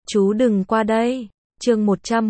Chú đừng qua đây. Chương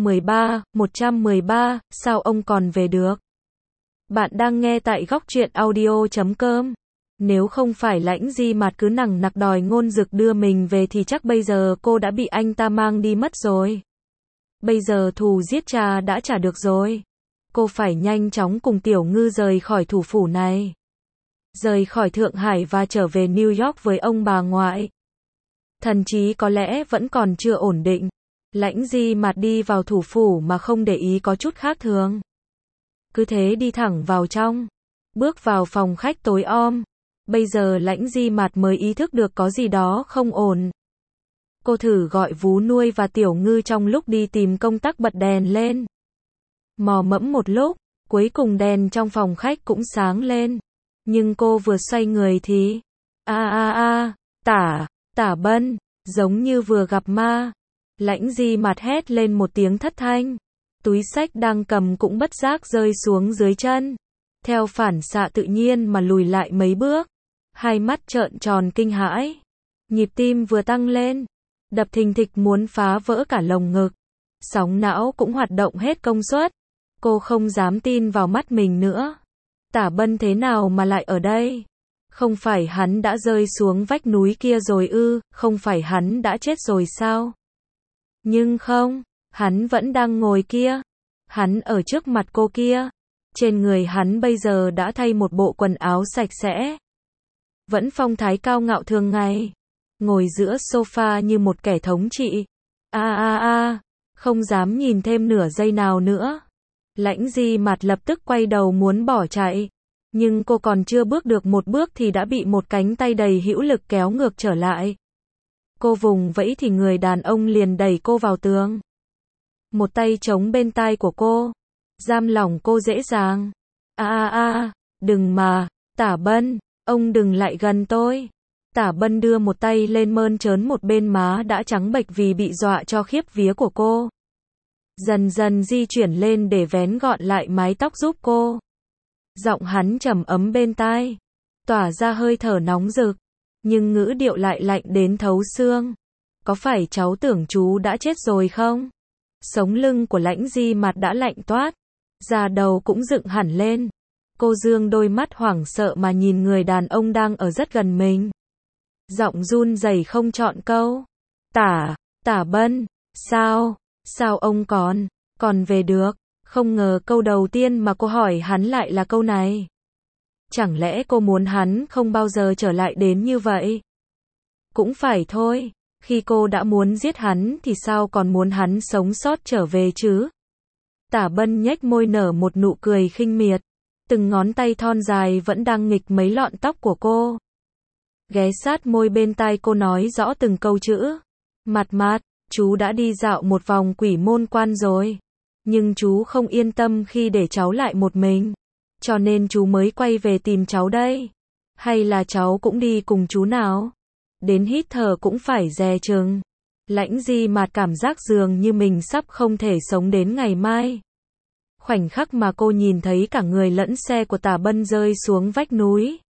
113, sao ông còn về được? Bạn đang nghe tại góc truyện audio.com. Nếu không phải Lãnh Di Mạt cứ nằng nặc đòi Ngôn Dực đưa mình về thì chắc bây giờ cô đã bị anh ta mang đi mất rồi. Bây giờ thù giết cha đã trả được rồi. Cô phải nhanh chóng cùng Tiểu Ngư rời khỏi thủ phủ này. Rời khỏi Thượng Hải và trở về New York với ông bà ngoại. Thần trí có lẽ vẫn còn chưa ổn định. Lãnh Di Mạt đi vào thủ phủ mà không để ý có chút khác thường. Cứ thế đi thẳng vào trong. Bước vào phòng khách tối om. Bây giờ Lãnh Di Mạt mới ý thức được có gì đó không ổn. Cô thử gọi Vú Nuôi và Tiểu Ngư trong lúc đi tìm công tắc bật đèn lên. Mò mẫm một lúc, cuối cùng đèn trong phòng khách cũng sáng lên. Nhưng cô vừa xoay người thì... Tả Bân, giống như vừa gặp ma. Lãnh Di Mạt hét lên một tiếng thất thanh. Túi xách đang cầm cũng bất giác rơi xuống dưới chân. Theo phản xạ tự nhiên mà lùi lại mấy bước. Hai mắt trợn tròn kinh hãi. Nhịp tim vừa tăng lên. Đập thình thịch muốn phá vỡ cả lồng ngực. Sóng não cũng hoạt động hết công suất. Cô không dám tin vào mắt mình nữa. Tả Bân thế nào mà lại ở đây? Không phải hắn đã rơi xuống vách núi kia rồi ư? Không phải hắn đã chết rồi sao? Nhưng không, hắn vẫn đang ngồi kia. Hắn ở trước mặt cô kia. Trên người hắn bây giờ đã thay một bộ quần áo sạch sẽ. Vẫn phong thái cao ngạo thường ngày. Ngồi giữa sofa như một kẻ thống trị. Không dám nhìn thêm nửa giây nào nữa. Lãnh Di Mạt lập tức quay đầu muốn bỏ chạy. Nhưng cô còn chưa bước được một bước thì đã bị một cánh tay đầy hữu lực kéo ngược trở lại. Cô vùng vẫy thì người đàn ông liền đẩy cô vào tường. Một tay chống bên tai của cô. Giam lỏng cô dễ dàng. Đừng mà, Tả Bân, ông đừng lại gần tôi. Tả Bân đưa một tay lên mơn trớn một bên má đã trắng bệch vì bị dọa cho khiếp vía của cô. Dần dần di chuyển lên để vén gọn lại mái tóc giúp cô. Giọng hắn trầm ấm bên tai. Tỏa ra hơi thở nóng rực. Nhưng ngữ điệu lại lạnh đến thấu xương. Có phải cháu tưởng chú đã chết rồi không? Sống lưng của Lãnh Di Mạt đã lạnh toát. Da đầu cũng dựng hẳn lên. Cô dương đôi mắt hoảng sợ mà nhìn người đàn ông đang ở rất gần mình. Giọng run rẩy không chọn câu. Tả Bân, sao ông còn về được? Không ngờ câu đầu tiên mà cô hỏi hắn lại là câu này. Chẳng lẽ cô muốn hắn không bao giờ trở lại đến như vậy? Cũng phải thôi, khi cô đã muốn giết hắn thì sao còn muốn hắn sống sót trở về chứ? Tả Bân nhếch môi nở một nụ cười khinh miệt. Từng ngón tay thon dài vẫn đang nghịch mấy lọn tóc của cô. Ghé sát môi bên tai cô nói rõ từng câu chữ. Mạt, chú đã đi dạo một vòng Quỷ Môn Quan rồi. Nhưng chú không yên tâm khi để cháu lại một mình. Cho nên chú mới quay về tìm cháu đây. Hay là cháu cũng đi cùng chú nào? Đến hít thở cũng phải dè chừng. Lãnh Di Mạt cảm giác dường như mình sắp không thể sống đến ngày mai. Khoảnh khắc mà cô nhìn thấy cả người lẫn xe của Tả Bân rơi xuống vách núi.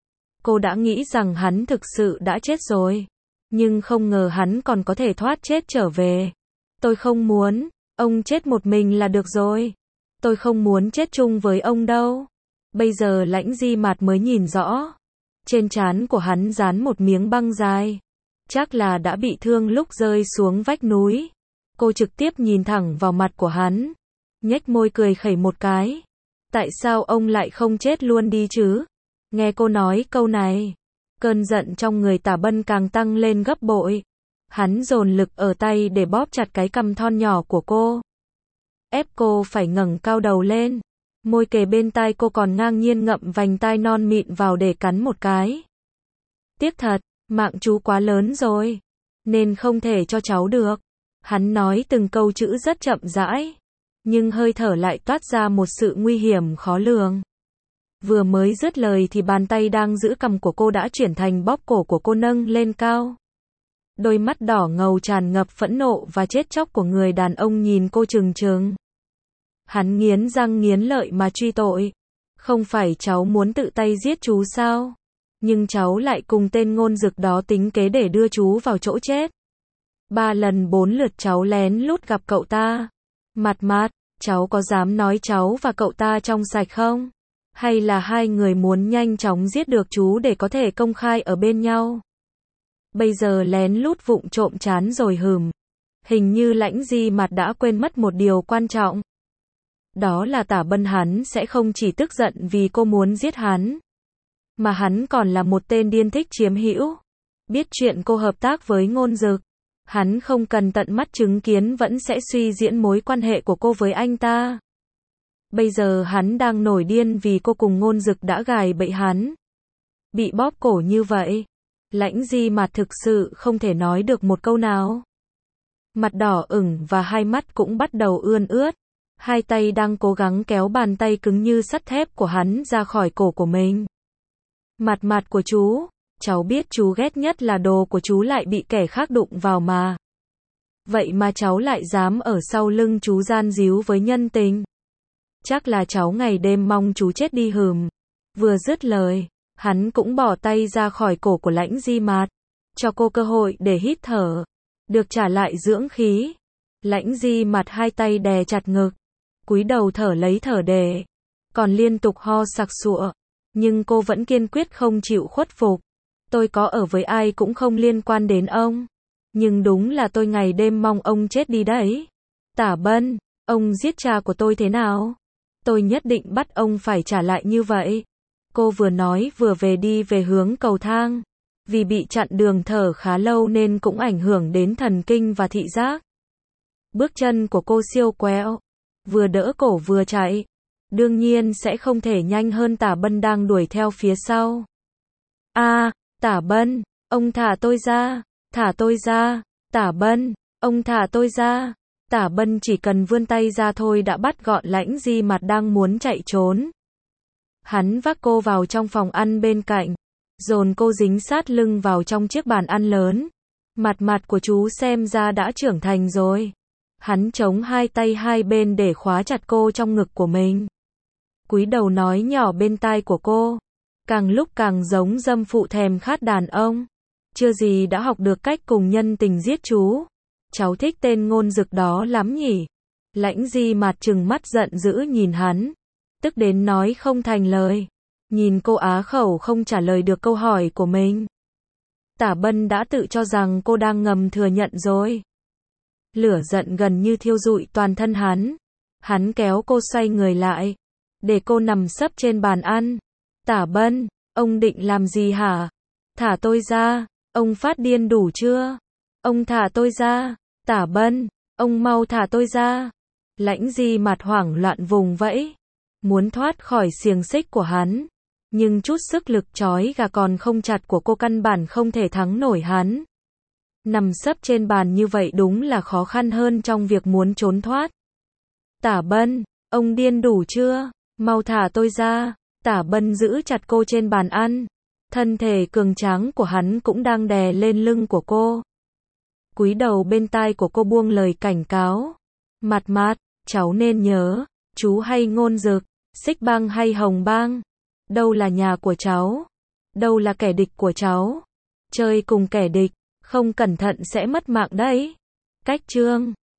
Cô đã nghĩ rằng hắn thực sự đã chết rồi. Nhưng không ngờ hắn còn có thể thoát chết trở về. Tôi không muốn, ông chết một mình là được rồi. Tôi không muốn chết chung với ông đâu. Bây giờ Lãnh Di Mạt mới nhìn rõ. Trên trán của hắn dán một miếng băng dài. Chắc là đã bị thương lúc rơi xuống vách núi. Cô trực tiếp nhìn thẳng vào mặt của hắn. Nhếch môi cười khẩy một cái. Tại sao ông lại không chết luôn đi chứ? Nghe cô nói câu này. Cơn giận trong người Tả Bân càng tăng lên gấp bội. Hắn dồn lực ở tay để bóp chặt cái cằm thon nhỏ của cô. Ép cô phải ngẩng cao đầu lên. Môi kề bên tai cô còn ngang nhiên ngậm vành tai non mịn vào để cắn một cái. Tiếc thật, mạng chú quá lớn rồi. Nên không thể cho cháu được. Hắn nói từng câu chữ rất chậm rãi. Nhưng hơi thở lại toát ra một sự nguy hiểm khó lường. Vừa mới dứt lời thì bàn tay đang giữ cằm của cô đã chuyển thành bóp cổ của cô nâng lên cao. Đôi mắt đỏ ngầu tràn ngập phẫn nộ và chết chóc của người đàn ông nhìn cô trừng trừng. Hắn nghiến răng nghiến lợi mà truy tội. Không phải cháu muốn tự tay giết chú sao? Nhưng cháu lại cùng tên Ngôn Dực đó tính kế để đưa chú vào chỗ chết. 3 lần 4 lượt cháu lén lút gặp cậu ta. Mặt Mặt, cháu có dám nói cháu và cậu ta trong sạch không? Hay là hai người muốn nhanh chóng giết được chú để có thể công khai ở bên nhau? Bây giờ lén lút vụng trộm chán rồi hừm. Hình như Lãnh Di Mặt đã quên mất một điều quan trọng. Đó là Tả Bân hắn sẽ không chỉ tức giận vì cô muốn giết hắn, mà hắn còn là một tên điên thích chiếm hữu. Biết chuyện cô hợp tác với Ngôn Dực, hắn không cần tận mắt chứng kiến vẫn sẽ suy diễn mối quan hệ của cô với anh ta. Bây giờ hắn đang nổi điên vì cô cùng Ngôn Dực đã gài bẫy hắn. Bị bóp cổ như vậy, Lãnh Di Mặt thực sự không thể nói được một câu nào. Mặt đỏ ửng và hai mắt cũng bắt đầu ươn ướt. Hai tay đang cố gắng kéo bàn tay cứng như sắt thép của hắn ra khỏi cổ của mình. Mặt Mặt của chú, cháu biết chú ghét nhất là đồ của chú lại bị kẻ khác đụng vào mà. Vậy mà cháu lại dám ở sau lưng chú gian díu với nhân tình. Chắc là cháu ngày đêm mong chú chết đi hừm. Vừa dứt lời, hắn cũng bỏ tay ra khỏi cổ của Lãnh Di Mặt, cho cô cơ hội để hít thở, được trả lại dưỡng khí. Lãnh Di Mặt hai tay đè chặt ngực, cúi đầu thở lấy thở để, còn liên tục ho sặc sụa, nhưng cô vẫn kiên quyết không chịu khuất phục. Tôi có ở với ai cũng không liên quan đến ông, nhưng đúng là tôi ngày đêm mong ông chết đi đấy. Tả Bân, ông giết cha của tôi thế nào? Tôi nhất định bắt ông phải trả lại như vậy. Cô vừa nói vừa đi về hướng cầu thang. Vì bị chặn đường thở khá lâu nên cũng ảnh hưởng đến thần kinh và thị giác. Bước chân của cô siêu quẹo, vừa đỡ cổ vừa chạy. Đương nhiên sẽ không thể nhanh hơn Tả Bân đang đuổi theo phía sau. Tả Bân, ông thả tôi ra, thả tôi ra, Tả Bân, ông thả tôi ra. Tả Bân chỉ cần vươn tay ra thôi đã bắt gọn Lãnh Di Mặt đang muốn chạy trốn. Hắn vác cô vào trong phòng ăn bên cạnh, dồn cô dính sát lưng vào trong chiếc bàn ăn lớn. Mặt Mặt của chú xem ra đã trưởng thành rồi. Hắn chống hai tay hai bên để khóa chặt cô trong ngực của mình. Cúi đầu nói nhỏ bên tai của cô, càng lúc càng giống dâm phụ thèm khát đàn ông. Chưa gì đã học được cách cùng nhân tình giết chú. Cháu thích tên Ngôn Dực đó lắm nhỉ? Lãnh Di Mặt trừng mắt giận dữ nhìn hắn, tức đến nói không thành lời. Nhìn cô á khẩu không trả lời được câu hỏi của mình. Tả Bân đã tự cho rằng cô đang ngầm thừa nhận rồi. Lửa giận gần như thiêu rụi toàn thân hắn. Hắn kéo cô xoay người lại, để cô nằm sấp trên bàn ăn. Tả Bân, ông định làm gì hả? Thả tôi ra, ông phát điên đủ chưa? Ông thả tôi ra, Tả Bân, ông mau thả tôi ra. Lãnh Di Mặt hoảng loạn vùng vẫy, muốn thoát khỏi xiềng xích của hắn. Nhưng chút sức lực trói gà còn không chặt của cô căn bản không thể thắng nổi hắn. Nằm sấp trên bàn như vậy đúng là khó khăn hơn trong việc muốn trốn thoát. Tả Bân, ông điên đủ chưa? Mau thả tôi ra. Tả Bân giữ chặt cô trên bàn ăn. Thân thể cường tráng của hắn cũng đang đè lên lưng của cô. Cúi đầu bên tai của cô buông lời cảnh cáo. Mặt Mặt, cháu nên nhớ, chú hay Ngôn Dực, Xích Bang hay Hồng Bang, đâu là nhà của cháu, đâu là kẻ địch của cháu. Chơi cùng kẻ địch, không cẩn thận sẽ mất mạng đấy. Cách chương